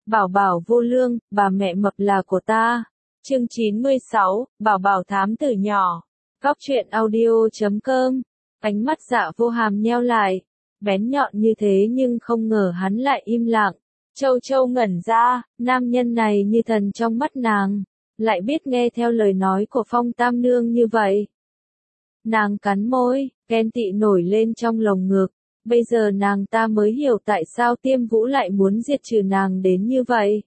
Bảo Bảo vô lương, bà mẹ mập là của ta. Chương 96, Bảo Bảo thám tử nhỏ. Góc truyện audio.com. Ánh mắt Dạ Vô Hàm nheo lại, bén nhọn như thế nhưng không ngờ hắn lại im lặng. Châu Châu ngẩn ra, nam nhân này như thần trong mắt nàng, lại biết nghe theo lời nói của Phong Tam Nương như vậy. Nàng cắn môi, ghen tị nổi lên trong lồng ngực. Bây giờ nàng ta mới hiểu tại sao Tiêm Vũ lại muốn diệt trừ nàng đến như vậy.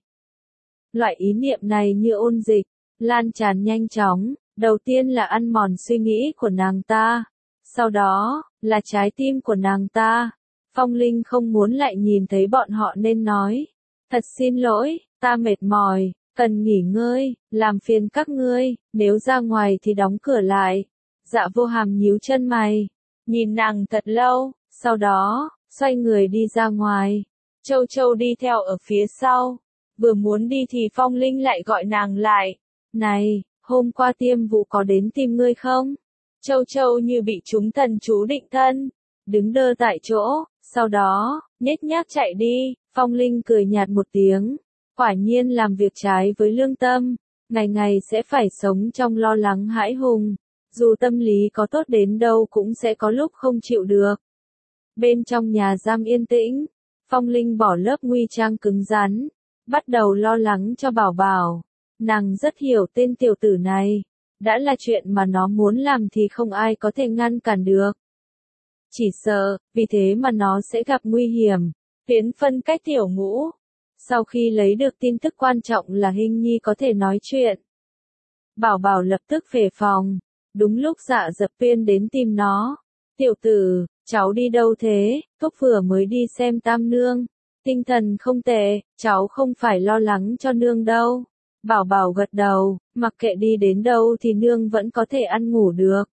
Loại ý niệm này như ôn dịch, lan tràn nhanh chóng, đầu tiên là ăn mòn suy nghĩ của nàng ta, sau đó, là trái tim của nàng ta. Phong Linh không muốn lại nhìn thấy bọn họ nên nói, thật xin lỗi, ta mệt mỏi, cần nghỉ ngơi, làm phiền các ngươi, nếu ra ngoài thì đóng cửa lại. Dạ Vô Hàm nhíu chân mày, nhìn nàng thật lâu, sau đó, xoay người đi ra ngoài. Châu Châu đi theo ở phía sau, vừa muốn đi thì Phong Linh lại gọi nàng lại. Này, hôm qua Tiêm Vũ có đến tìm ngươi không? Châu Châu như bị trúng thần chú định thân, đứng đơ tại chỗ, sau đó, nhếch nhác chạy đi. Phong Linh cười nhạt một tiếng, quả nhiên làm việc trái với lương tâm, ngày ngày sẽ phải sống trong lo lắng hãi hùng, dù tâm lý có tốt đến đâu cũng sẽ có lúc không chịu được. Bên trong nhà giam yên tĩnh, Phong Linh bỏ lớp nguy trang cứng rắn, bắt đầu lo lắng cho Bảo Bảo. Nàng rất hiểu tên tiểu tử này, đã là chuyện mà nó muốn làm thì không ai có thể ngăn cản được. Chỉ sợ, vì thế mà nó sẽ gặp nguy hiểm, tiến phân cách tiểu ngũ. Sau khi lấy được tin tức quan trọng là Hình Nhi có thể nói chuyện, Bảo Bảo lập tức về phòng, đúng lúc Dạ Dập Viên đến tìm nó. Tiểu tử, cháu đi đâu thế? Thúc vừa mới đi xem Tam Nương, tinh thần không tệ, cháu không phải lo lắng cho nương đâu. Bảo Bảo gật đầu, mặc kệ đi đến đâu thì nương vẫn có thể ăn ngủ được.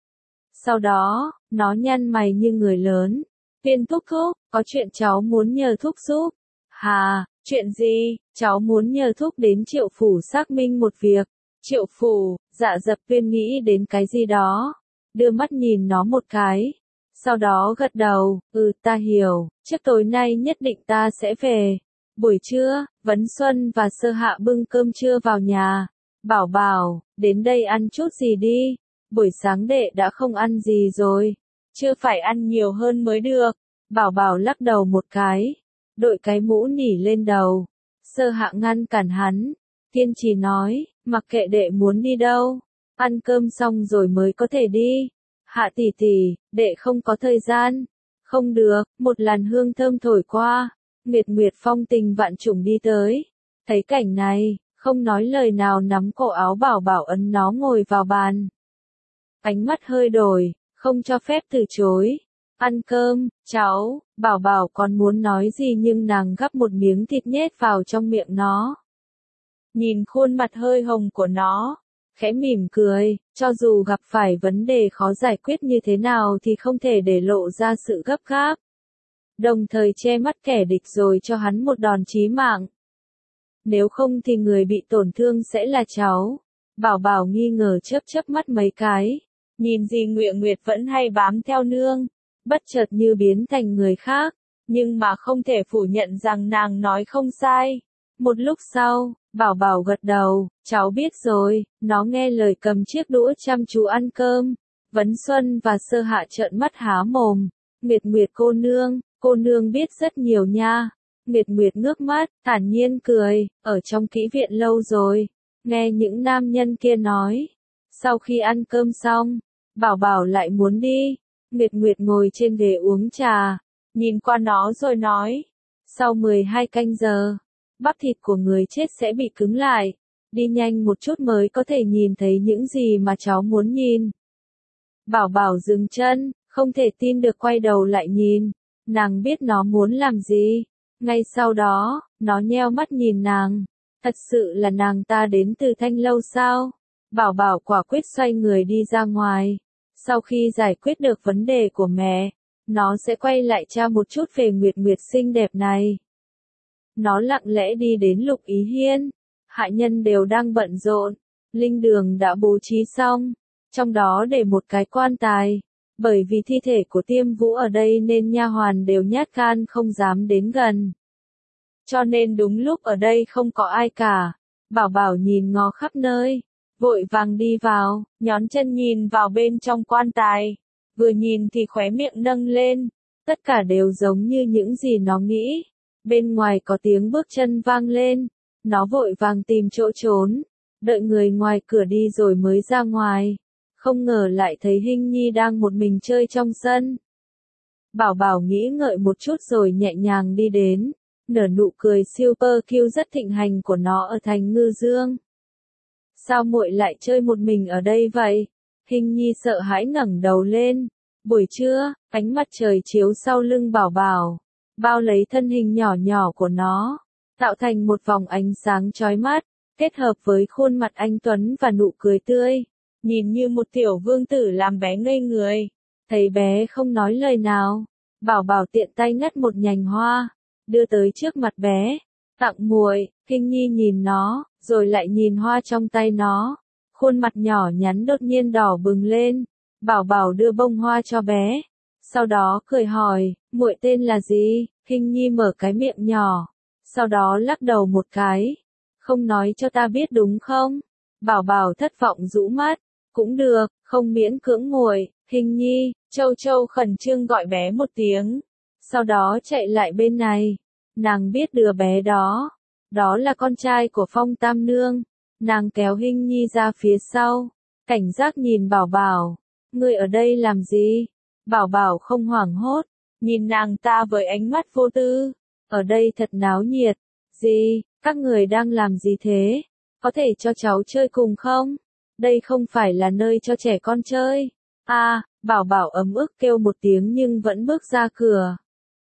Sau đó, nó nhăn mày như người lớn. Viên thúc thúc, có chuyện cháu muốn nhờ thúc giúp. Hà, chuyện gì? Cháu muốn nhờ thúc đến Triệu Phủ xác minh một việc. Triệu Phủ, Dạ Dập Viên nghĩ đến cái gì đó, đưa mắt nhìn nó một cái. Sau đó gật đầu, ta hiểu, trước tối nay nhất định ta sẽ về. Buổi trưa, Vấn Xuân và Sơ Hạ bưng cơm trưa vào nhà. Bảo Bảo, đến đây ăn chút gì đi. Buổi sáng đệ đã không ăn gì rồi. Chưa phải ăn nhiều hơn mới được. Bảo Bảo lắc đầu một cái, đội cái mũ nỉ lên đầu. Sơ Hạ ngăn cản hắn, kiên trì nói, mặc kệ đệ muốn đi đâu, ăn cơm xong rồi mới có thể đi. Hạ tỷ tỷ, đệ không có thời gian. Không được, một làn hương thơm thổi qua, Nguyệt Nguyệt phong tình vạn trùng đi tới. Thấy cảnh này, không nói lời nào nắm cổ áo Bảo Bảo ấn nó ngồi vào bàn. Ánh mắt hơi đổi, không cho phép từ chối. Ăn cơm, cháu. Bảo Bảo còn muốn nói gì nhưng nàng gắp một miếng thịt nhét vào trong miệng nó. Nhìn khuôn mặt hơi hồng của nó, khẽ mỉm cười, cho dù gặp phải vấn đề khó giải quyết như thế nào thì không thể để lộ ra sự gấp gáp. Đồng thời che mắt kẻ địch rồi cho hắn một đòn chí mạng. Nếu không thì người bị tổn thương sẽ là cháu. Bảo Bảo nghi ngờ chớp mắt mấy cái, nhìn dì Nguyệt Nguyệt vẫn hay bám theo nương, bất chợt như biến thành người khác, nhưng mà không thể phủ nhận rằng nàng nói không sai. Một lúc sau, Bảo Bảo gật đầu, cháu biết rồi, nó nghe lời cầm chiếc đũa chăm chú ăn cơm. Vấn Xuân và Sơ Hạ trợn mắt há mồm. Nguyệt Nguyệt cô nương biết rất nhiều nha. Nguyệt Nguyệt ngước mắt, thản nhiên cười, ở trong kỹ viện lâu rồi, nghe những nam nhân kia nói. Sau khi ăn cơm xong, Bảo Bảo lại muốn đi. Nguyệt Nguyệt ngồi trên ghế uống trà, nhìn qua nó rồi nói, sau 12 canh giờ, bắp thịt của người chết sẽ bị cứng lại, đi nhanh một chút mới có thể nhìn thấy những gì mà cháu muốn nhìn. Bảo Bảo dừng chân, không thể tin được quay đầu lại nhìn, nàng biết nó muốn làm gì. Ngay sau đó, nó nheo mắt nhìn nàng, thật sự là nàng ta đến từ Thanh Lâu sao? Bảo Bảo quả quyết xoay người đi ra ngoài. Sau khi giải quyết được vấn đề của mẹ, nó sẽ quay lại tra một chút về Nguyệt Nguyệt xinh đẹp này. Nó lặng lẽ đi đến Lục Ý Hiên, hạ nhân đều đang bận rộn, linh đường đã bố trí xong, trong đó để một cái quan tài, bởi vì thi thể của Tiêm Vũ ở đây nên nha hoàn đều nhát gan không dám đến gần. cho nên đúng lúc ở đây không có ai cả. Bảo Bảo nhìn ngó khắp nơi, vội vàng đi vào, nhón chân nhìn vào bên trong quan tài. Vừa nhìn thì khóe miệng nâng lên, tất cả đều giống như những gì nó nghĩ. Bên ngoài có tiếng bước chân vang lên, nó vội vàng tìm chỗ trốn, đợi người ngoài cửa đi rồi mới ra ngoài. Không ngờ lại thấy Hinh Nhi đang một mình chơi trong sân. Bảo Bảo nghĩ ngợi một chút rồi nhẹ nhàng đi đến, nở nụ cười super cute rất thịnh hành của nó ở thành Ngư Dương. Sao muội lại chơi một mình ở đây vậy? Hinh Nhi sợ hãi ngẩng đầu lên. Buổi trưa, ánh mặt trời chiếu sau lưng Bảo Bảo, bao lấy thân hình nhỏ nhỏ của nó, tạo thành một vòng ánh sáng chói mắt, kết hợp với khuôn mặt anh tuấn và nụ cười tươi, nhìn như một tiểu vương tử làm bé ngây người. Thấy bé không nói lời nào, Bảo Bảo tiện tay ngắt một nhành hoa, đưa tới trước mặt bé, tặng muội. Hinh Nhi nhìn nó, rồi lại nhìn hoa trong tay nó, khuôn mặt nhỏ nhắn đột nhiên đỏ bừng lên. Bảo Bảo đưa bông hoa cho bé, sau đó cười hỏi, muội tên là gì? Hinh Nhi mở cái miệng nhỏ, sau đó lắc đầu một cái, không nói cho ta biết đúng không? Bảo Bảo thất vọng rũ mắt, cũng được, không miễn cưỡng muội. Hinh Nhi, Châu Châu khẩn trương gọi bé một tiếng, sau đó chạy lại bên này. Nàng biết đứa bé đó, đó là con trai của Phong Tam Nương. Nàng kéo Hinh Nhi ra phía sau, cảnh giác nhìn Bảo Bảo. Ngươi ở đây làm gì? Bảo Bảo không hoảng hốt, nhìn nàng ta với ánh mắt vô tư. Ở đây thật náo nhiệt. Gì, các người đang làm gì thế? Có thể cho cháu chơi cùng không? Đây không phải là nơi cho trẻ con chơi. À, Bảo Bảo ấm ức kêu một tiếng nhưng vẫn bước ra cửa.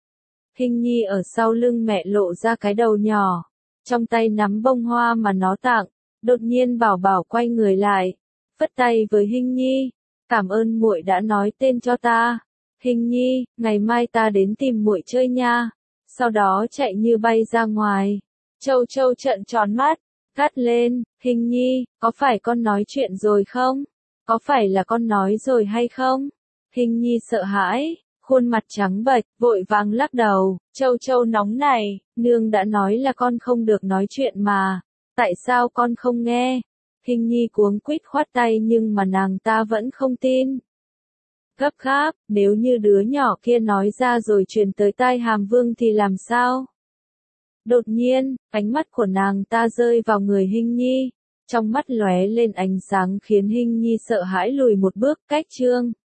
Hinh Nhi ở sau lưng mẹ lộ ra cái đầu nhỏ, trong tay nắm bông hoa mà nó tặng. Đột nhiên Bảo Bảo quay người lại, phất tay với Hinh Nhi. Cảm ơn muội đã nói tên cho ta. Hinh Nhi, ngày mai ta đến tìm muội chơi nha. Sau đó chạy như bay ra ngoài. Châu Châu trợn tròn mắt, gắt lên, Hinh Nhi, có phải con nói chuyện rồi không? Có phải là con nói rồi hay không? Hinh Nhi sợ hãi, khuôn mặt trắng bệch, vội vàng lắc đầu. Châu Châu nóng này, nương đã nói là con không được nói chuyện mà. Tại sao con không nghe? Hinh Nhi cuống quýt khoát tay nhưng mà nàng ta vẫn không tin. Gấp gáp, nếu như đứa nhỏ kia nói ra rồi truyền tới tai Hàm Vương thì làm sao? Đột nhiên, ánh mắt của nàng ta rơi vào người Hinh Nhi, trong mắt lóe lên ánh sáng khiến Hinh Nhi sợ hãi lùi một bước. Cách chương